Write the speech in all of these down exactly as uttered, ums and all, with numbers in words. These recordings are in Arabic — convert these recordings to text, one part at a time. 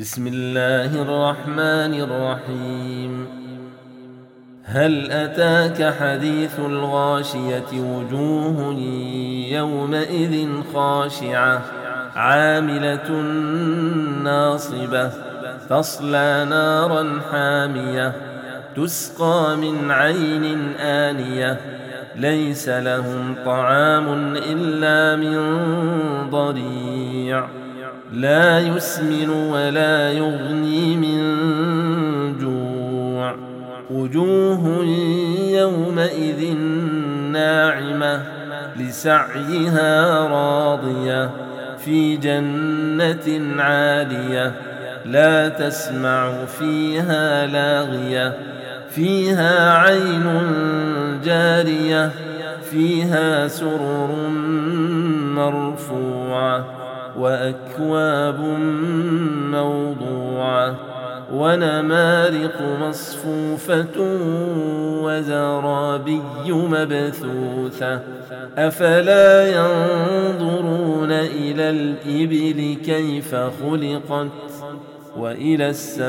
بسم الله الرحمن الرحيم. هل أتاك حديث الغاشية؟ وجوه يومئذ خاشعة عاملة ناصبة تصلى نارا حامية تسقى من عين آنية ليس لهم طعام إلا من ضريع لا يسمن ولا يغني من جوع. وجوه يومئذ ناعمة لسعيها راضية في جنة عالية لا تسمع فيها لاغية فيها عين جارية فيها سرر مرفوعة وأكواب موضوعة ونمارق مصفوفة وزرابي مبثوثة أفلا ينظرون إلى الإبل كيف خلقت وإلى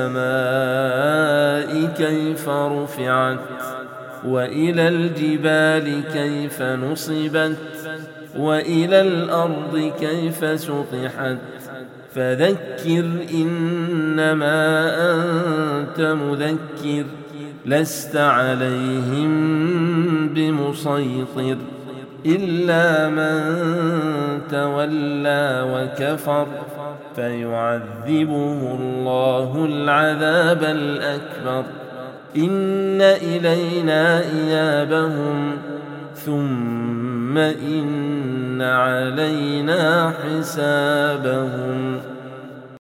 السماء كيف رفعت وإلى الجبال كيف نصبت وإلى الأرض كيف سطحت فذكر إنما أنت مذكر لست عليهم بمسيطر إلا من تولى وكفر فيعذبه الله العذاب الأكبر. إن إلينا إيابهم ثم إن علينا حسابهم.